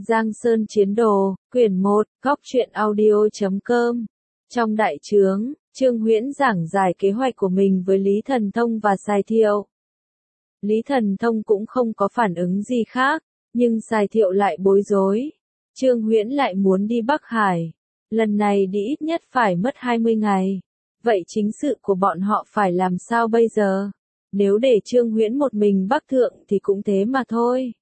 Giang Sơn Chiến Đồ, quyển 1, góc truyện audio.com. Trong đại trướng, Trương Huyễn giảng giải kế hoạch của mình với Lý Thần Thông và Sài Thiệu. Lý Thần Thông cũng không có phản ứng gì khác, nhưng Sài Thiệu lại bối rối. Trương Huyễn lại muốn đi Bắc Hải. Lần này đi ít nhất phải mất 20 ngày. Vậy chính sự của bọn họ phải làm sao bây giờ? Nếu để Trương Huyễn một mình Bắc Thượng thì cũng thế mà thôi.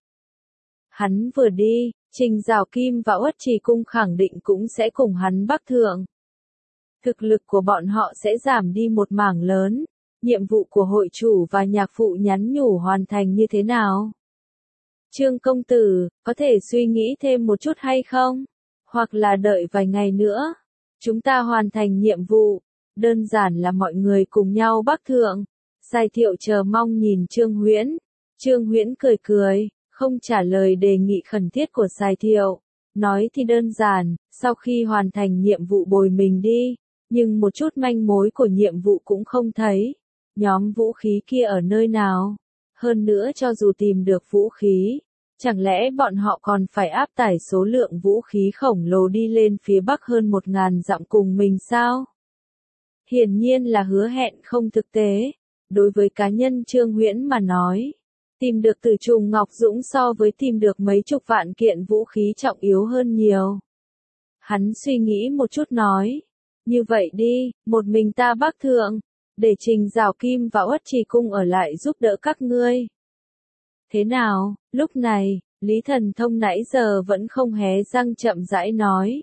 Hắn vừa đi, Trình Giảo Kim và Uất Trì Cung khẳng định cũng sẽ cùng hắn Bắc Thượng. Thực lực của bọn họ sẽ giảm đi một mảng lớn. Nhiệm vụ của hội chủ và nhạc phụ nhắn nhủ hoàn thành như thế nào? Trương công tử, có thể suy nghĩ thêm một chút hay không? Hoặc là đợi vài ngày nữa. Chúng ta hoàn thành nhiệm vụ. Đơn giản là mọi người cùng nhau Bắc Thượng. Sài Thiệu chờ mong nhìn Trương Huyễn. Trương Huyễn cười cười, không trả lời đề nghị khẩn thiết của Sài Thiệu. Nói thì đơn giản, sau khi hoàn thành nhiệm vụ bồi mình đi. Nhưng một chút manh mối của nhiệm vụ cũng không thấy. Nhóm vũ khí kia ở nơi nào? Hơn nữa cho dù tìm được vũ khí, chẳng lẽ bọn họ còn phải áp tải số lượng vũ khí khổng lồ đi lên phía bắc hơn 1000 dặm cùng mình sao? Hiển nhiên là hứa hẹn không thực tế. Đối với cá nhân Trương Huyễn mà nói, tìm được Tử Trùng Ngọc Dũng so với tìm được mấy chục vạn kiện vũ khí trọng yếu hơn nhiều. Hắn suy nghĩ một chút nói, như vậy đi, một mình ta Bắc Thượng, để Trình Giảo Kim và Uất Trì Cung ở lại giúp đỡ các ngươi. Thế nào? Lúc này, Lý Thần Thông nãy giờ vẫn không hé răng chậm rãi nói.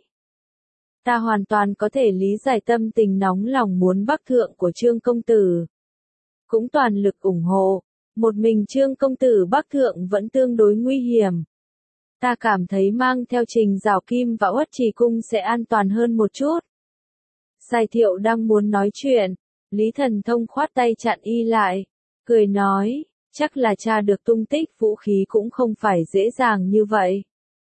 Ta hoàn toàn có thể lý giải tâm tình nóng lòng muốn Bắc Thượng của Trương công tử. Cũng toàn lực ủng hộ, một mình Trương công tử Bắc Thượng vẫn tương đối nguy hiểm. Ta cảm thấy mang theo Trình Giảo Kim và Uất Trì Cung sẽ an toàn hơn một chút. Sài Thiệu đang muốn nói chuyện, Lý Thần Thông khoát tay chặn y lại, cười nói, chắc là tra được tung tích vũ khí cũng không phải dễ dàng như vậy.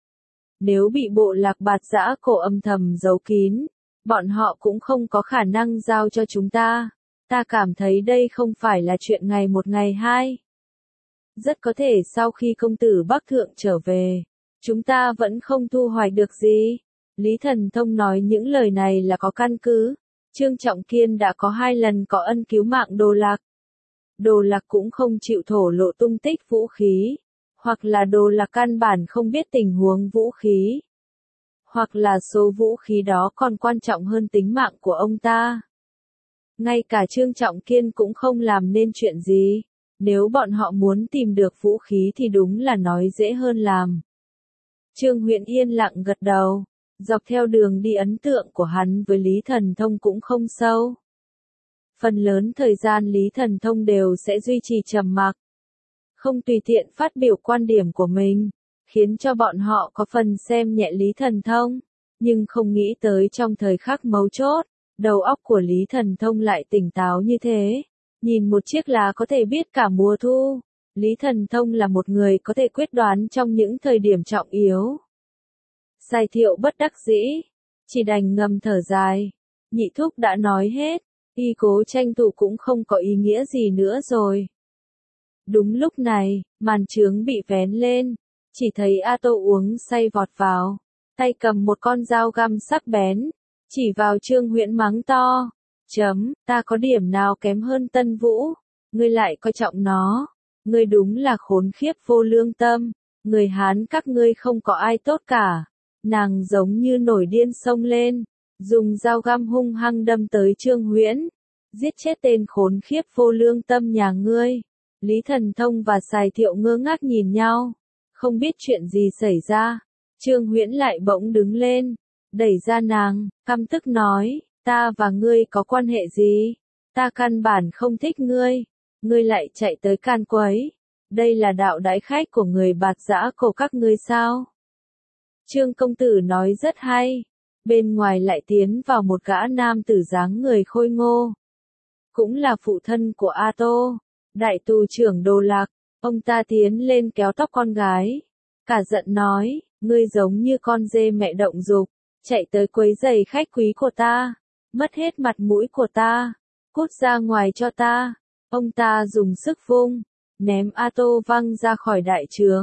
Nếu bị bộ lạc Bạt Giã Cổ âm thầm giấu kín, bọn họ cũng không có khả năng giao cho chúng ta. Ta cảm thấy đây không phải là chuyện ngày một ngày hai. Rất có thể sau khi công tử Bắc Thượng trở về, chúng ta vẫn không thu hoạch được gì. Lý Thần Thông nói những lời này là có căn cứ. Trương Trọng Kiên đã có 2 lần có ân cứu mạng Đồ Lạc. Đồ Lạc cũng không chịu thổ lộ tung tích vũ khí. Hoặc là Đồ Lạc căn bản không biết tình huống vũ khí. Hoặc là số vũ khí đó còn quan trọng hơn tính mạng của ông ta. Ngay cả Trương Trọng Kiên cũng không làm nên chuyện gì. Nếu bọn họ muốn tìm được vũ khí thì đúng là nói dễ hơn làm. Trương Huyễn yên lặng gật đầu. Dọc theo đường đi ấn tượng của hắn với Lý Thần Thông cũng không sâu. Phần lớn thời gian Lý Thần Thông đều sẽ duy trì trầm mặc. Không tùy tiện phát biểu quan điểm của mình, khiến cho bọn họ có phần xem nhẹ Lý Thần Thông. Nhưng không nghĩ tới trong thời khắc mấu chốt, đầu óc của Lý Thần Thông lại tỉnh táo như thế. Nhìn một chiếc lá có thể biết cả mùa thu. Lý Thần Thông là một người có thể quyết đoán trong những thời điểm trọng yếu. Sài Thiệu bất đắc dĩ, chỉ đành ngầm thở dài. Nhị thúc đã nói hết, y cố tranh thủ cũng không có ý nghĩa gì nữa rồi. Đúng lúc này, màn trướng bị vén lên, chỉ thấy A Tô uống say vọt vào, tay cầm một con dao găm sắc bén, chỉ vào Trương Huyễn mắng to. Ta có điểm nào kém hơn Tân Vũ, ngươi lại coi trọng nó, ngươi đúng là khốn khiếp vô lương tâm, người Hán các ngươi không có ai tốt cả. Nàng giống như nổi điên xông lên, dùng dao găm hung hăng đâm tới Trương Huyễn, giết chết tên khốn khiếp vô lương tâm nhà ngươi. Lý Thần Thông và Sài Thiệu ngơ ngác nhìn nhau, không biết chuyện gì xảy ra. Trương Huyễn lại bỗng đứng lên, đẩy ra nàng, căm tức nói, ta và ngươi có quan hệ gì? Ta căn bản không thích ngươi, ngươi lại chạy tới can quấy. Đây là đạo đãi khách của người Bạt Giã Cổ các ngươi sao? Trương công tử nói rất hay. Bên ngoài lại tiến vào một gã nam tử dáng người khôi ngô. Cũng là phụ thân của A Tô, đại tù trưởng Đồ Lạc. Ông ta tiến lên kéo tóc con gái. Cả giận nói, ngươi giống như con dê mẹ động dục, chạy tới quấy rầy khách quý của ta, mất hết mặt mũi của ta, cút ra ngoài cho ta. Ông ta dùng sức vung, ném A Tô văng ra khỏi đại trướng.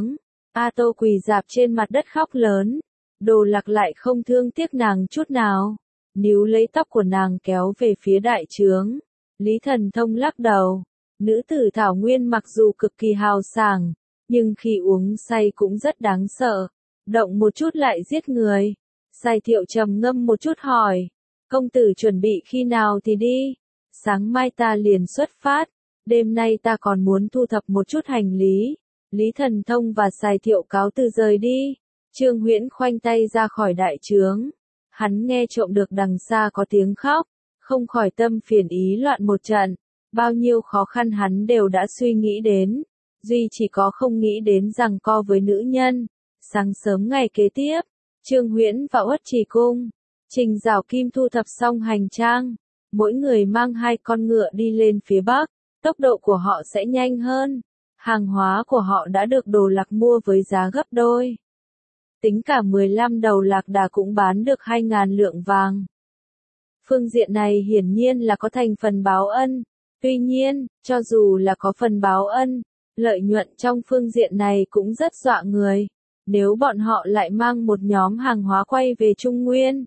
A Tô quỳ rạp trên mặt đất khóc lớn. Đồ Lạc lại không thương tiếc nàng chút nào. Níu lấy tóc của nàng kéo về phía đại trướng. Lý Thần Thông lắc đầu. Nữ tử Thảo Nguyên mặc dù cực kỳ hào sảng, nhưng khi uống say cũng rất đáng sợ. Động một chút lại giết người. Sai Thiệu trầm ngâm một chút hỏi. Công tử chuẩn bị khi nào thì đi? Sáng mai ta liền xuất phát. Đêm nay ta còn muốn thu thập một chút hành lý. Lý Thần Thông và Sai Thiệu cáo từ rời đi. Trương Huyễn khoanh tay ra khỏi đại trướng. Hắn nghe trộm được đằng xa có tiếng khóc, không khỏi tâm phiền ý loạn một trận. Bao nhiêu khó khăn hắn đều đã suy nghĩ đến, duy chỉ có không nghĩ đến giằng co với nữ nhân. Sáng sớm ngày kế tiếp, Trương Huyễn và Uất Trì Cung, Trình Giảo Kim thu thập xong hành trang, mỗi người mang 2 con ngựa đi lên phía bắc, tốc độ của họ sẽ nhanh hơn. Hàng hóa của họ đã được Đồ Lạc mua với giá gấp đôi. Tính cả 15 đầu lạc đà cũng bán được 2.000 lượng vàng. Phương diện này hiển nhiên là có thành phần báo ân. Tuy nhiên, cho dù là có phần báo ân, lợi nhuận trong phương diện này cũng rất dọa người. Nếu bọn họ lại mang một nhóm hàng hóa quay về Trung Nguyên,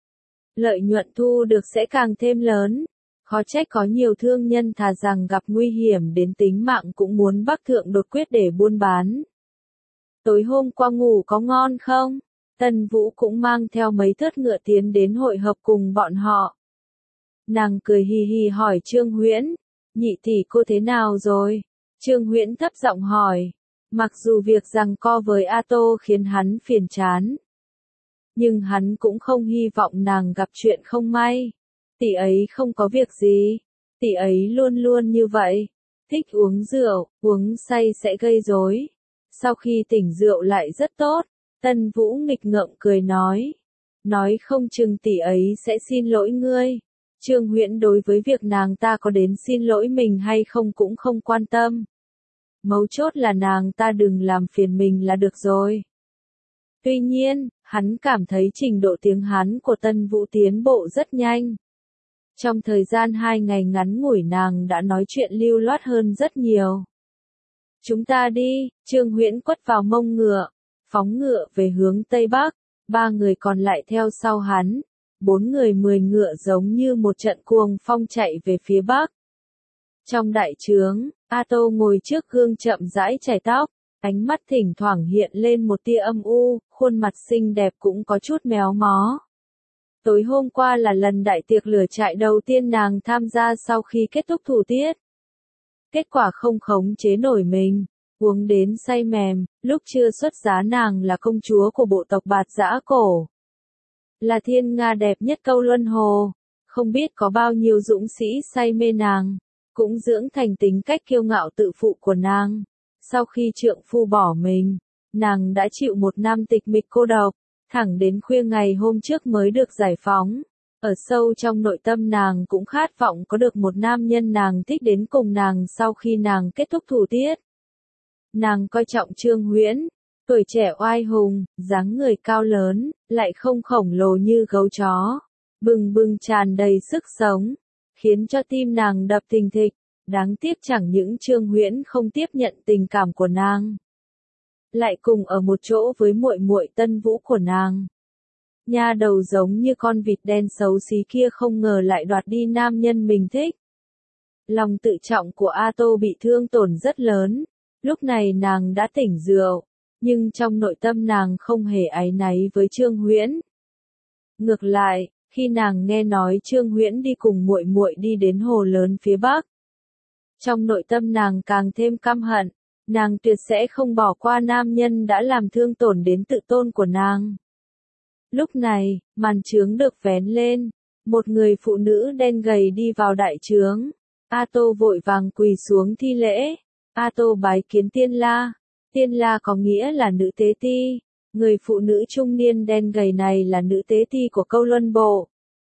lợi nhuận thu được sẽ càng thêm lớn. Khó trách có nhiều thương nhân thà rằng gặp nguy hiểm đến tính mạng cũng muốn bắc thượng đột quyết để buôn bán. Tối hôm qua ngủ có ngon không? Tần Vũ cũng mang theo mấy thớt ngựa tiến đến hội hợp cùng bọn họ. Nàng cười hì hì hỏi Trương Huyễn, nhị tỷ cô thế nào rồi? Trương Huyễn thấp giọng hỏi, mặc dù việc giằng co với A Tô khiến hắn phiền chán, nhưng hắn cũng không hy vọng nàng gặp chuyện không may. Tỷ ấy không có việc gì, tỷ ấy luôn luôn như vậy, thích uống rượu, uống say sẽ gây rối. Sau khi tỉnh rượu lại rất tốt. Tân Vũ nghịch ngợm cười nói không chừng tỷ ấy sẽ xin lỗi ngươi. Trương Huyễn đối với việc nàng ta có đến xin lỗi mình hay không cũng không quan tâm. Mấu chốt là nàng ta đừng làm phiền mình là được rồi. Tuy nhiên, hắn cảm thấy trình độ tiếng Hán của Tân Vũ tiến bộ rất nhanh. Trong thời gian 2 ngày ngắn ngủi nàng đã nói chuyện lưu loát hơn rất nhiều. Chúng ta đi, Trương Huyễn quất vào mông ngựa, phóng ngựa về hướng Tây Bắc, 3 người còn lại theo sau hắn, 4 người 10 ngựa giống như một trận cuồng phong chạy về phía Bắc. Trong đại trướng, A Tô ngồi trước gương chậm rãi chải tóc, ánh mắt thỉnh thoảng hiện lên một tia âm u, khuôn mặt xinh đẹp cũng có chút méo mó. Tối hôm qua là lần đại tiệc lửa trại đầu tiên nàng tham gia sau khi kết thúc thủ tiết. Kết quả không khống chế nổi mình, uống đến say mềm, lúc chưa xuất giá nàng là công chúa của bộ tộc Bạt Giã Cổ. Là thiên nga đẹp nhất Câu Luân Hồ, không biết có bao nhiêu dũng sĩ say mê nàng, cũng dưỡng thành tính cách kiêu ngạo tự phụ của nàng. Sau khi trượng phu bỏ mình, nàng đã chịu 1 năm tịch mịch cô độc, thẳng đến khuya ngày hôm trước mới được giải phóng. Ở sâu trong nội tâm nàng cũng khát vọng có được một nam nhân nàng thích đến cùng nàng sau khi nàng kết thúc thủ tiết. Nàng coi trọng Trương Huyễn, tuổi trẻ oai hùng, dáng người cao lớn, lại không khổng lồ như gấu chó, bừng bừng tràn đầy sức sống, khiến cho tim nàng đập thình thịch. Đáng tiếc chẳng những Trương Huyễn không tiếp nhận tình cảm của nàng, lại cùng ở một chỗ với muội muội Tân Vũ của nàng. Nha đầu giống như con vịt đen xấu xí kia không ngờ lại đoạt đi nam nhân mình thích. Lòng tự trọng của A Tô bị thương tổn rất lớn. Lúc này nàng đã tỉnh rượu, nhưng trong nội tâm nàng không hề áy náy với Trương Huyễn. Ngược lại, khi nàng nghe nói Trương Huyễn đi cùng muội muội đi đến hồ lớn phía Bắc, trong nội tâm nàng càng thêm căm hận, nàng tuyệt sẽ không bỏ qua nam nhân đã làm thương tổn đến tự tôn của nàng. Lúc này, màn trướng được vén lên, một người phụ nữ đen gầy đi vào đại trướng. A Tô vội vàng quỳ xuống thi lễ. A Tô bái kiến Tiên La. Tiên La có nghĩa là nữ tế ti. Người phụ nữ trung niên đen gầy này là nữ tế ti của Câu Luân Bộ,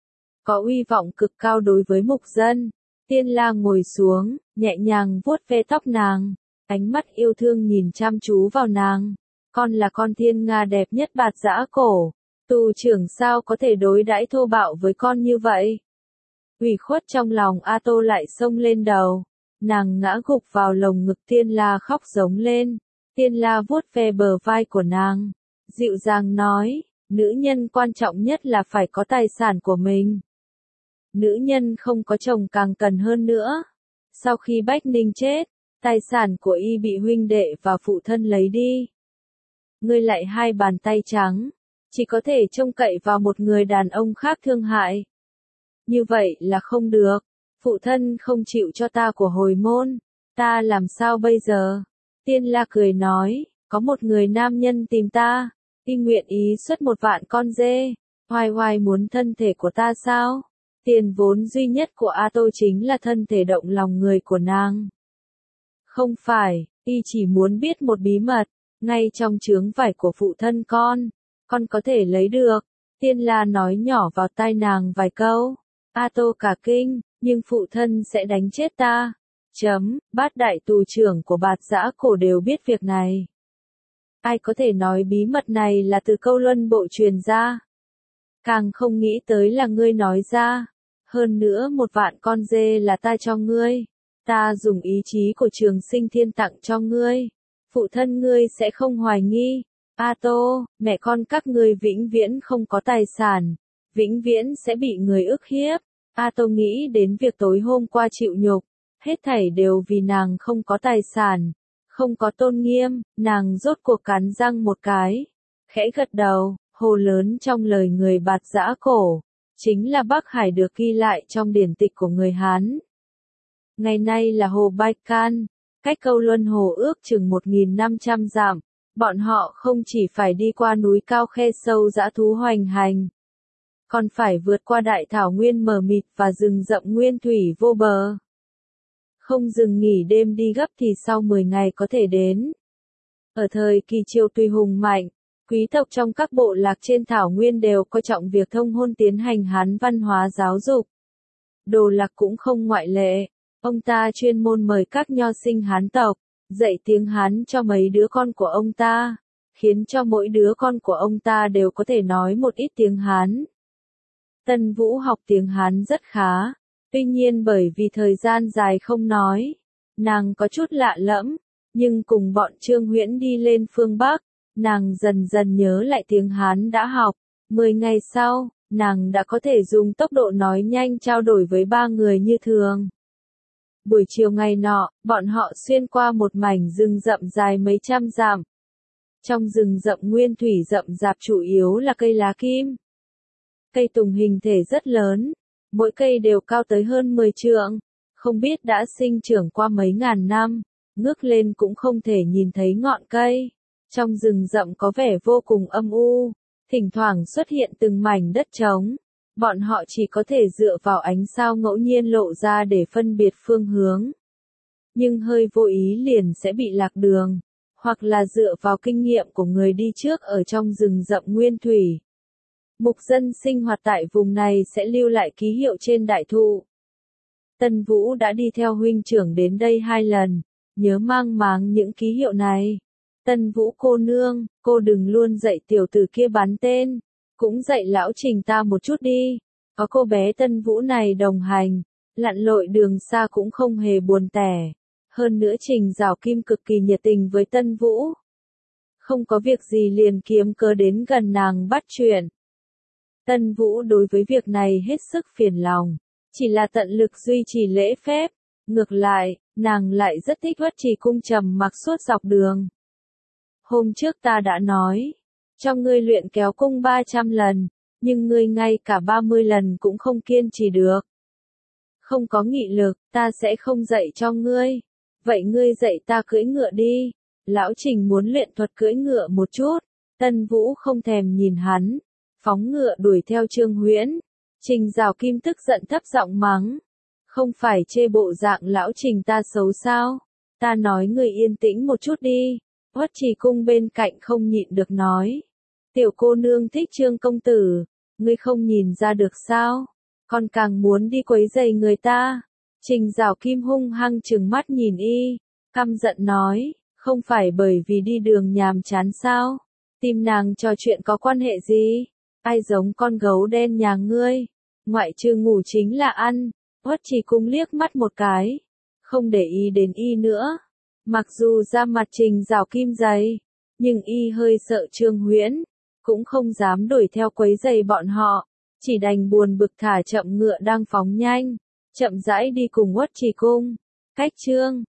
có uy vọng cực cao đối với mục dân. Tiên La ngồi xuống, nhẹ nhàng vuốt ve tóc nàng, ánh mắt yêu thương nhìn chăm chú vào nàng. Con là con thiên nga đẹp nhất Bạt Giã Cổ, tù trưởng sao có thể đối đãi thô bạo với con như vậy? Ủy khuất trong lòng A Tô lại xông lên đầu, nàng ngã gục vào lồng ngực Tiên La khóc giống lên. Tiên La vuốt ve bờ vai của nàng, dịu dàng nói, nữ nhân quan trọng nhất là phải có tài sản của mình. Nữ nhân không có chồng càng cần hơn nữa. Sau khi Bách Ninh chết, tài sản của y bị huynh đệ và phụ thân lấy đi. Ngươi lại hai bàn tay trắng, chỉ có thể trông cậy vào một người đàn ông khác thương hại. Như vậy là không được, phụ thân không chịu cho ta của hồi môn, ta làm sao bây giờ? Tiên La cười nói, có một người nam nhân tìm ta, y nguyện ý xuất 1.000.000 con dê, hoài hoài muốn thân thể của ta sao? Tiền vốn duy nhất của A Tô chính là thân thể động lòng người của nàng. Không phải, y chỉ muốn biết một bí mật, ngay trong chướng vải của phụ thân con có thể lấy được. Tiên La nói nhỏ vào tai nàng vài câu. A Tô cả kinh, nhưng phụ thân sẽ đánh chết ta. Bát đại tù trưởng của Bạt Giã Cổ đều biết việc này. Ai có thể nói bí mật này là từ Câu Luân Bộ truyền ra? Càng không nghĩ tới là ngươi nói ra. Hơn nữa 1.000.000 con dê là ta cho ngươi. Ta dùng ý chí của Trường Sinh Thiên tặng cho ngươi. Phụ thân ngươi sẽ không hoài nghi. A Tô, mẹ con các ngươi vĩnh viễn không có tài sản. Vĩnh viễn sẽ bị người ức hiếp. A Tô nghĩ đến việc tối hôm qua chịu nhục. Hết thảy đều vì nàng không có tài sản. Không có tôn nghiêm, nàng rốt cuộc cắn răng một cái. Khẽ gật đầu, hồ lớn trong lời người Bạt Giã Cổ. Chính là Bắc Hải được ghi lại trong điển tịch của người Hán. Ngày nay là hồ Baikan, cách Câu Luân Hồ ước chừng 1.500 dặm. Bọn họ không chỉ phải đi qua núi cao khe sâu dã thú hoành hành, còn phải vượt qua đại thảo nguyên mờ mịt và rừng rậm nguyên thủy vô bờ. Không dừng nghỉ đêm đi gấp thì sau 10 ngày có thể đến. Ở thời kỳ Triều Tùy hùng mạnh, quý tộc trong các bộ lạc trên thảo nguyên đều coi trọng việc thông hôn tiến hành Hán văn hóa giáo dục. Đồ Lạc cũng không ngoại lệ, ông ta chuyên môn mời các nho sinh Hán tộc, dạy tiếng Hán cho mấy đứa con của ông ta, khiến cho mỗi đứa con của ông ta đều có thể nói một ít tiếng Hán. Tân Vũ học tiếng Hán rất khá, tuy nhiên bởi vì thời gian dài không nói, nàng có chút lạ lẫm, nhưng cùng bọn Trương Huyễn đi lên phương Bắc, nàng dần dần nhớ lại tiếng Hán đã học. 10 ngày sau, nàng đã có thể dùng tốc độ nói nhanh trao đổi với 3 người như thường. Buổi chiều ngày nọ, bọn họ xuyên qua một mảnh rừng rậm dài mấy trăm dặm. Trong rừng rậm nguyên thủy rậm rạp chủ yếu là cây lá kim. Cây tùng hình thể rất lớn, mỗi cây đều cao tới hơn 10 trượng, không biết đã sinh trưởng qua mấy ngàn năm, ngước lên cũng không thể nhìn thấy ngọn cây. Trong rừng rậm có vẻ vô cùng âm u, thỉnh thoảng xuất hiện từng mảnh đất trống. Bọn họ chỉ có thể dựa vào ánh sao ngẫu nhiên lộ ra để phân biệt phương hướng. Nhưng hơi vô ý liền sẽ bị lạc đường, hoặc là dựa vào kinh nghiệm của người đi trước ở trong rừng rậm nguyên thủy. Mục dân sinh hoạt tại vùng này sẽ lưu lại ký hiệu trên đại thụ. Tân Vũ đã đi theo huynh trưởng đến đây 2 lần, nhớ mang máng những ký hiệu này. Tân Vũ cô nương, cô đừng luôn dạy tiểu tử kia bắn tên, cũng dạy lão Trình ta một chút đi. Có cô bé Tân Vũ này đồng hành, lặn lội đường xa cũng không hề buồn tẻ. Hơn nữa Trình Giảo Kim cực kỳ nhiệt tình với Tân Vũ. Không có việc gì liền kiếm cớ đến gần nàng bắt chuyện. Tân Vũ đối với việc này hết sức phiền lòng, chỉ là tận lực duy trì lễ phép. Ngược lại, nàng lại rất thích Uất Trì Cung trầm mặc suốt dọc đường. Hôm trước ta đã nói, cho ngươi luyện kéo cung 300 lần, nhưng ngươi ngay cả 30 lần cũng không kiên trì được. Không có nghị lực, ta sẽ không dạy cho ngươi. Vậy ngươi dạy ta cưỡi ngựa đi. Lão Trình muốn luyện thuật cưỡi ngựa một chút. Tân Vũ không thèm nhìn hắn, phóng ngựa đuổi theo Trương Huyễn. Trình Giảo Kim tức giận thấp giọng mắng. Không phải chê bộ dạng lão Trình ta xấu sao? Ta nói ngươi yên tĩnh một chút đi. Uất Trì Cung bên cạnh không nhịn được nói. Tiểu cô nương thích Trương công tử, ngươi không nhìn ra được sao? Còn càng muốn đi quấy rầy người ta. Trình Giảo Kim hung hăng trừng mắt nhìn y, căm giận nói, không phải bởi vì đi đường nhàm chán sao? Tìm nàng trò chuyện có quan hệ gì? Ai giống con gấu đen nhà ngươi? Ngoại trừ ngủ chính là ăn. Uất Trì Cung liếc mắt một cái, không để ý đến y nữa. Mặc dù ra mặt Trình rào kim dày, nhưng y hơi sợ Trương Huyễn, cũng không dám đuổi theo quấy giày bọn họ, chỉ đành buồn bực thả chậm ngựa đang phóng nhanh, chậm rãi đi cùng Uất Trì Cung. Cách Trương